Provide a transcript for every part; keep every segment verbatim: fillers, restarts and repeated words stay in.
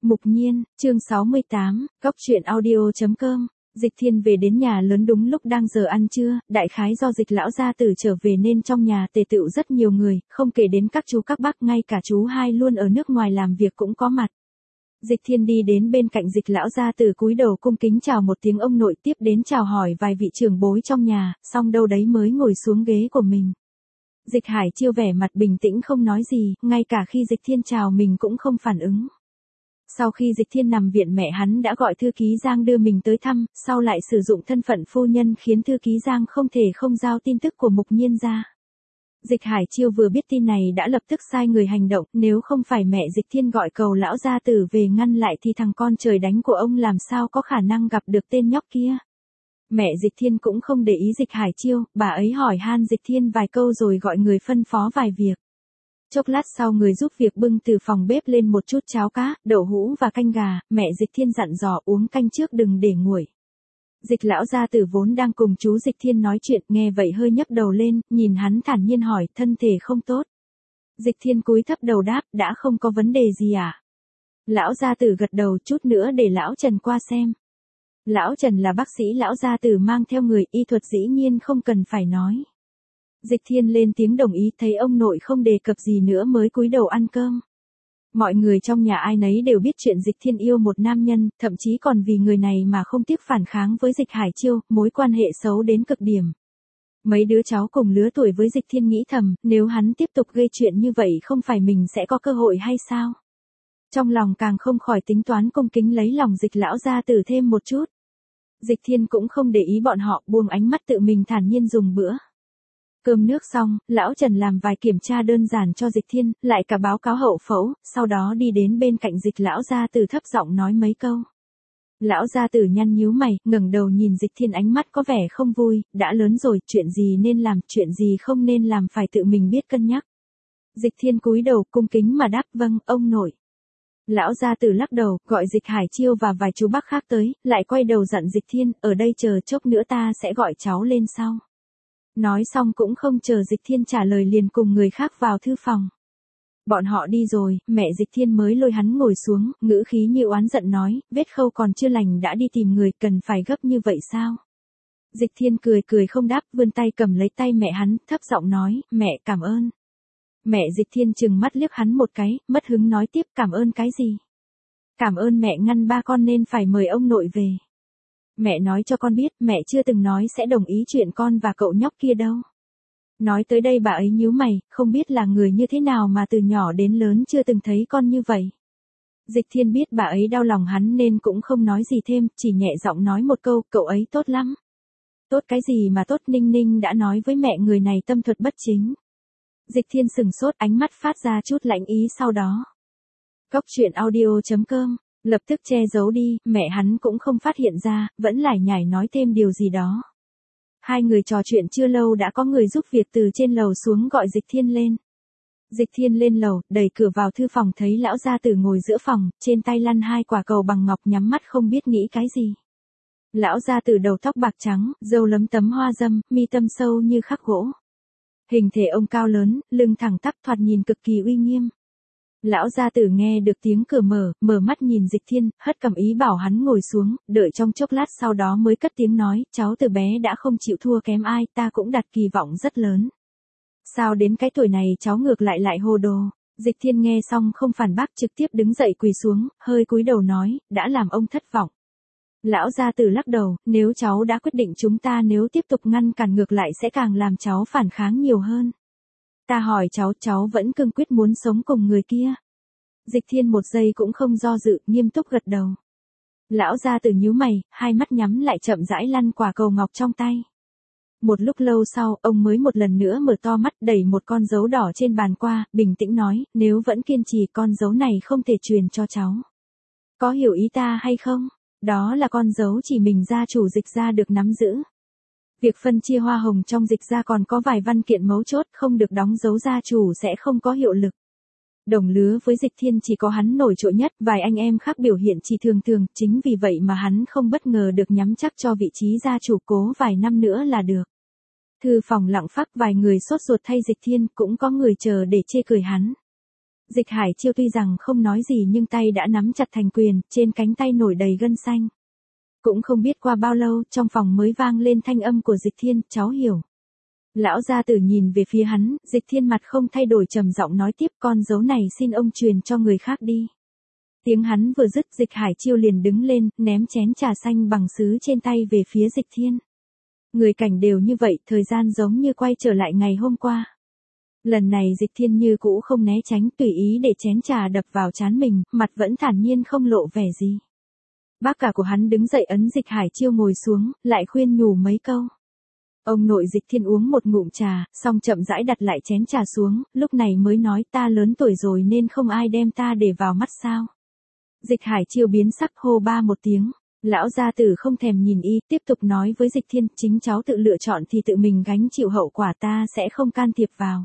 Mục Nhiên, chương sáu mươi tám, góc truyện audio.com. Dịch Thiên về đến nhà lớn đúng lúc đang giờ ăn trưa, đại khái do Dịch lão gia tử trở về nên trong nhà tề tựu rất nhiều người, không kể đến các chú các bác, ngay cả chú hai luôn ở nước ngoài làm việc cũng có mặt. Dịch Thiên đi đến bên cạnh Dịch lão gia tử cúi đầu cung kính chào một tiếng ông nội, tiếp đến chào hỏi vài vị trưởng bối trong nhà, xong đâu đấy mới ngồi xuống ghế của mình. Dịch Hải Chiêu vẻ mặt bình tĩnh không nói gì, ngay cả khi Dịch Thiên chào mình cũng không phản ứng. Sau khi Dịch Thiên nằm viện, mẹ hắn đã gọi thư ký Giang đưa mình tới thăm, sau lại sử dụng thân phận phu nhân khiến thư ký Giang không thể không giao tin tức của Mục Nhiên ra. Dịch Hải Chiêu vừa biết tin này đã lập tức sai người hành động, nếu không phải mẹ Dịch Thiên gọi cầu lão gia tử về ngăn lại thì thằng con trời đánh của ông làm sao có khả năng gặp được tên nhóc kia. Mẹ Dịch Thiên cũng không để ý Dịch Hải Chiêu, bà ấy hỏi han Dịch Thiên vài câu rồi gọi người phân phó vài việc. Chốc lát sau người giúp việc bưng từ phòng bếp lên một chút cháo cá, đậu hũ và canh gà, mẹ Dịch Thiên dặn dò uống canh trước đừng để nguội. Dịch lão gia tử vốn đang cùng chú Dịch Thiên nói chuyện, nghe vậy hơi nhấc đầu lên, nhìn hắn thản nhiên hỏi, thân thể không tốt. Dịch Thiên cúi thấp đầu đáp, đã không có vấn đề gì à? Lão gia tử gật đầu, chút nữa để lão Trần qua xem. Lão Trần là bác sĩ lão gia tử mang theo người, y thuật dĩ nhiên không cần phải nói. Dịch Thiên lên tiếng đồng ý, thấy ông nội không đề cập gì nữa mới cúi đầu ăn cơm. Mọi người trong nhà ai nấy đều biết chuyện Dịch Thiên yêu một nam nhân, thậm chí còn vì người này mà không tiếc phản kháng với Dịch Hải Chiêu, mối quan hệ xấu đến cực điểm. Mấy đứa cháu cùng lứa tuổi với Dịch Thiên nghĩ thầm, nếu hắn tiếp tục gây chuyện như vậy không phải mình sẽ có cơ hội hay sao? Trong lòng càng không khỏi tính toán cung kính lấy lòng Dịch lão gia tử thêm một chút. Dịch Thiên cũng không để ý bọn họ, buông ánh mắt tự mình thản nhiên dùng bữa. Cơm nước xong, lão Trần làm vài kiểm tra đơn giản cho Dịch Thiên, lại cả báo cáo hậu phẫu, sau đó đi đến bên cạnh Dịch lão gia tử thấp giọng nói mấy câu. Lão gia tử nhăn nhíu mày, ngẩng đầu nhìn Dịch Thiên, ánh mắt có vẻ không vui, đã lớn rồi, chuyện gì nên làm, chuyện gì không nên làm phải tự mình biết cân nhắc. Dịch Thiên cúi đầu cung kính mà đáp, vâng, ông nội. Lão gia tử lắc đầu, gọi Dịch Hải Chiêu và vài chú bác khác tới, lại quay đầu dặn Dịch Thiên, ở đây chờ chốc nữa ta sẽ gọi cháu lên sau. Nói xong cũng không chờ Dịch Thiên trả lời liền cùng người khác vào thư phòng. Bọn họ đi rồi, mẹ Dịch Thiên mới lôi hắn ngồi xuống, ngữ khí như oán giận nói, vết khâu còn chưa lành đã đi tìm người, cần phải gấp như vậy sao? Dịch Thiên cười cười không đáp, vươn tay cầm lấy tay mẹ hắn, thấp giọng nói, mẹ cảm ơn. Mẹ Dịch Thiên trừng mắt liếc hắn một cái, mất hứng nói tiếp, cảm ơn cái gì? Cảm ơn mẹ ngăn ba con nên phải mời ông nội về. Mẹ nói cho con biết, mẹ chưa từng nói sẽ đồng ý chuyện con và cậu nhóc kia đâu. Nói tới đây bà ấy nhíu mày, không biết là người như thế nào mà từ nhỏ đến lớn chưa từng thấy con như vậy. Dịch Thiên biết bà ấy đau lòng hắn nên cũng không nói gì thêm, chỉ nhẹ giọng nói một câu, cậu ấy tốt lắm. Tốt cái gì mà tốt, Ninh Ninh đã nói với mẹ người này tâm thuật bất chính. Dịch Thiên sừng sốt, ánh mắt phát ra chút lạnh ý sau đó. Góc truyện audio.com. Lập tức che giấu đi, mẹ hắn cũng không phát hiện ra, vẫn lải nhải nói thêm điều gì đó. Hai người trò chuyện chưa lâu đã có người giúp việc từ trên lầu xuống gọi Dịch Thiên lên. Dịch Thiên lên lầu, đẩy cửa vào thư phòng thấy lão gia tử ngồi giữa phòng, trên tay lăn hai quả cầu bằng ngọc, nhắm mắt không biết nghĩ cái gì. Lão gia tử đầu tóc bạc trắng, râu lấm tấm hoa dâm, mi tâm sâu như khắc gỗ. Hình thể ông cao lớn, lưng thẳng tắp, thoạt nhìn cực kỳ uy nghiêm. Lão gia tử nghe được tiếng cửa mở, mở mắt nhìn Dịch Thiên, hất cầm ý bảo hắn ngồi xuống, đợi trong chốc lát sau đó mới cất tiếng nói, cháu từ bé đã không chịu thua kém ai, ta cũng đặt kỳ vọng rất lớn. Sao đến cái tuổi này cháu ngược lại lại hồ đồ? Dịch Thiên nghe xong không phản bác, trực tiếp đứng dậy quỳ xuống, hơi cúi đầu nói, đã làm ông thất vọng. Lão gia tử lắc đầu, nếu cháu đã quyết định chúng ta nếu tiếp tục ngăn cản ngược lại sẽ càng làm cháu phản kháng nhiều hơn. Ta hỏi cháu, cháu vẫn cương quyết muốn sống cùng người kia. Dịch Thiên một giây cũng không do dự, nghiêm túc gật đầu. Lão gia tử nhíu mày, hai mắt nhắm lại chậm rãi lăn quả cầu ngọc trong tay. Một lúc lâu sau, ông mới một lần nữa mở to mắt, đẩy một con dấu đỏ trên bàn qua, bình tĩnh nói, nếu vẫn kiên trì con dấu này không thể truyền cho cháu. Có hiểu ý ta hay không? Đó là con dấu chỉ mình gia chủ Dịch gia được nắm giữ. Việc phân chia hoa hồng trong Dịch gia còn có vài văn kiện mấu chốt, không được đóng dấu gia chủ sẽ không có hiệu lực. Đồng lứa với Dịch Thiên chỉ có hắn nổi trội nhất, vài anh em khác biểu hiện chỉ thường thường, chính vì vậy mà hắn không bất ngờ được nhắm chắc cho vị trí gia chủ, cố vài năm nữa là được. Thư phòng lặng phắc, vài người sốt ruột thay Dịch Thiên, cũng có người chờ để chê cười hắn. Dịch Hải Chiêu tuy rằng không nói gì nhưng tay đã nắm chặt thành quyền, trên cánh tay nổi đầy gân xanh. Cũng không biết qua bao lâu, trong phòng mới vang lên thanh âm của Dịch Thiên, cháu hiểu. Lão gia tử nhìn về phía hắn, Dịch Thiên mặt không thay đổi trầm giọng nói tiếp, con dấu này xin ông truyền cho người khác đi. Tiếng hắn vừa dứt, Dịch Hải Chiêu liền đứng lên, ném chén trà xanh bằng sứ trên tay về phía Dịch Thiên. Người cảnh đều như vậy, thời gian giống như quay trở lại ngày hôm qua. Lần này Dịch Thiên như cũ không né tránh, tùy ý để chén trà đập vào trán mình, mặt vẫn thản nhiên không lộ vẻ gì. Bác cả của hắn đứng dậy ấn Dịch Hải Chiêu ngồi xuống, lại khuyên nhủ mấy câu. Ông nội Dịch Thiên uống một ngụm trà, xong chậm rãi đặt lại chén trà xuống, lúc này mới nói, ta lớn tuổi rồi nên không ai đem ta để vào mắt sao. Dịch Hải Chiêu biến sắc, hô ba một tiếng. Lão gia tử không thèm nhìn y, tiếp tục nói với Dịch Thiên, chính cháu tự lựa chọn thì tự mình gánh chịu hậu quả, ta sẽ không can thiệp vào.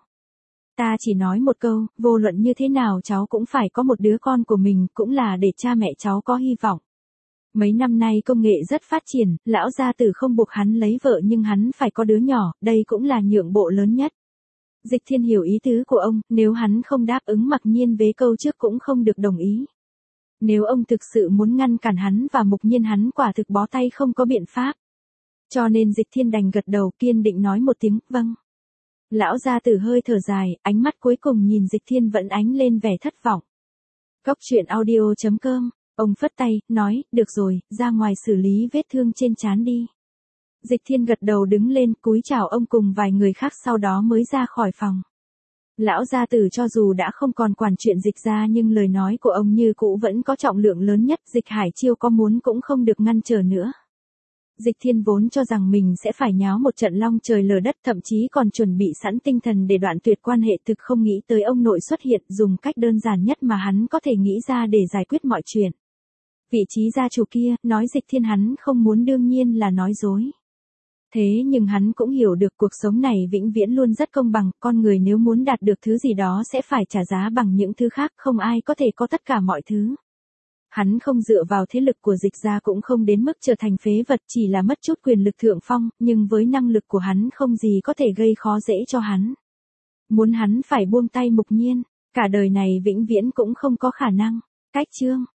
Ta chỉ nói một câu, vô luận như thế nào cháu cũng phải có một đứa con của mình, cũng là để cha mẹ cháu có hy vọng. Mấy năm nay công nghệ rất phát triển, lão gia tử không buộc hắn lấy vợ nhưng hắn phải có đứa nhỏ, đây cũng là nhượng bộ lớn nhất. Dịch Thiên hiểu ý tứ của ông, nếu hắn không đáp ứng mặc nhiên vế câu trước cũng không được đồng ý. Nếu ông thực sự muốn ngăn cản hắn và Mục Nhiên hắn quả thực bó tay không có biện pháp. Cho nên Dịch Thiên đành gật đầu kiên định nói một tiếng, vâng. Lão gia tử hơi thở dài, ánh mắt cuối cùng nhìn Dịch Thiên vẫn ánh lên vẻ thất vọng. Cốc truyện audio chấm com, ông phất tay, nói, được rồi, ra ngoài xử lý vết thương trên trán đi. Dịch Thiên gật đầu đứng lên, cúi chào ông cùng vài người khác sau đó mới ra khỏi phòng. Lão gia tử cho dù đã không còn quản chuyện Dịch gia nhưng lời nói của ông như cũ vẫn có trọng lượng lớn nhất, Dịch Hải Chiêu có muốn cũng không được ngăn trở nữa. Dịch Thiên vốn cho rằng mình sẽ phải nháo một trận long trời lở đất, thậm chí còn chuẩn bị sẵn tinh thần để đoạn tuyệt quan hệ, thực không nghĩ tới ông nội xuất hiện dùng cách đơn giản nhất mà hắn có thể nghĩ ra để giải quyết mọi chuyện. Vị trí gia chủ kia, nói Dịch Thiên hắn không muốn đương nhiên là nói dối. Thế nhưng hắn cũng hiểu được cuộc sống này vĩnh viễn luôn rất công bằng, con người nếu muốn đạt được thứ gì đó sẽ phải trả giá bằng những thứ khác, không ai có thể có tất cả mọi thứ. Hắn không dựa vào thế lực của Dịch gia cũng không đến mức trở thành phế vật, chỉ là mất chút quyền lực thượng phong, nhưng với năng lực của hắn không gì có thể gây khó dễ cho hắn. Muốn hắn phải buông tay Mục Nhiên, cả đời này vĩnh viễn cũng không có khả năng. Cách chương